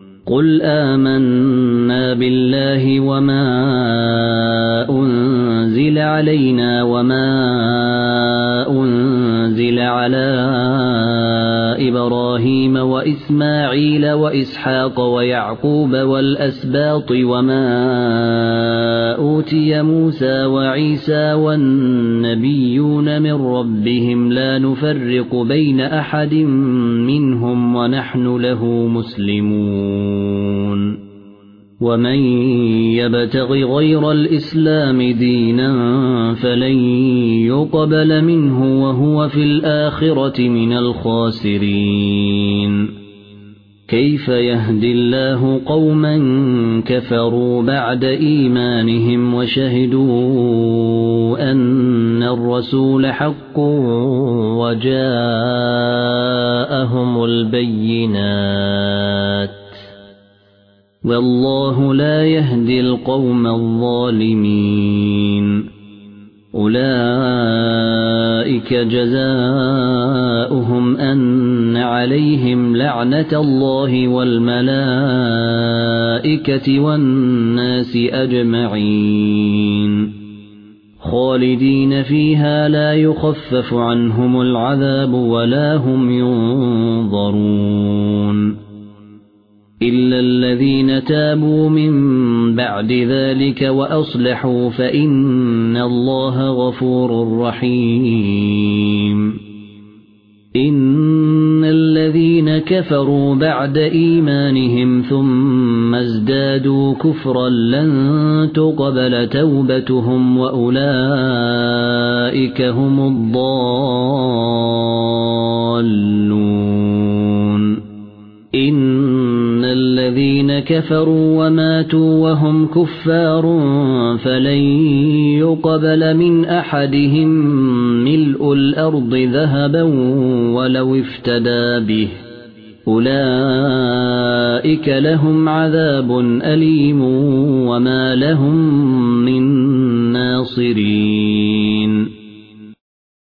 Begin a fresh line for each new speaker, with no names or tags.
قل آمنا بالله وما أنزل علينا وما أنزل على إبراهيم وإسماعيل وإسحاق ويعقوب والأسباط وما أوتي موسى وعيسى والنبيون من ربهم لا نفرق بين أحد منهم ونحن له مسلمون ومن يبتغ غير الإسلام دينا فلن يقبل منه وهو في الآخرة من الخاسرين كيف يهدي الله قوما كفروا بعد إيمانهم وشهدوا أن الرسول حق وجاءهم البينات والله لا يهدي القوم الظالمين أولئك جزاؤهم أن عليهم لعنة الله والملائكة والناس أجمعين خالدين فيها لا يخفف عنهم العذاب ولا هم ينظرون إلا الذين تابوا من بعد ذلك وأصلحوا فإن الله غفور رحيم إن الذين كفروا بعد إيمانهم ثم ازدادوا كفرا لن تقبل توبتهم وأولئك هم الضالون إن الذين كفروا وماتوا وهم كفار فلن يقبل من أحدهم ملء الأرض ذهبا ولو افتدى به أولئك لهم عذاب أليم وما لهم